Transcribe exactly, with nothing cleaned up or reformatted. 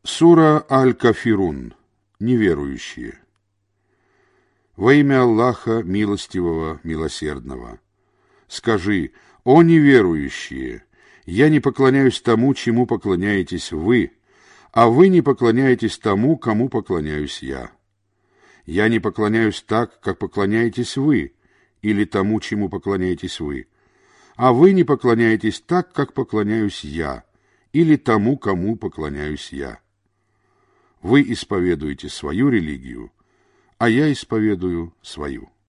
Сура Аль-Кафирун. Неверующие. Во имя Аллаха, милостивого, милосердного. Скажи: о неверующие, я не поклоняюсь тому, чему поклоняетесь вы, а вы не поклоняетесь тому, кому поклоняюсь я. Я не поклоняюсь так, как поклоняетесь вы, или тому, чему поклоняетесь вы, а вы не поклоняетесь так, как поклоняюсь я, или тому, кому поклоняюсь я. Вы исповедуете свою религию, а я исповедую свою.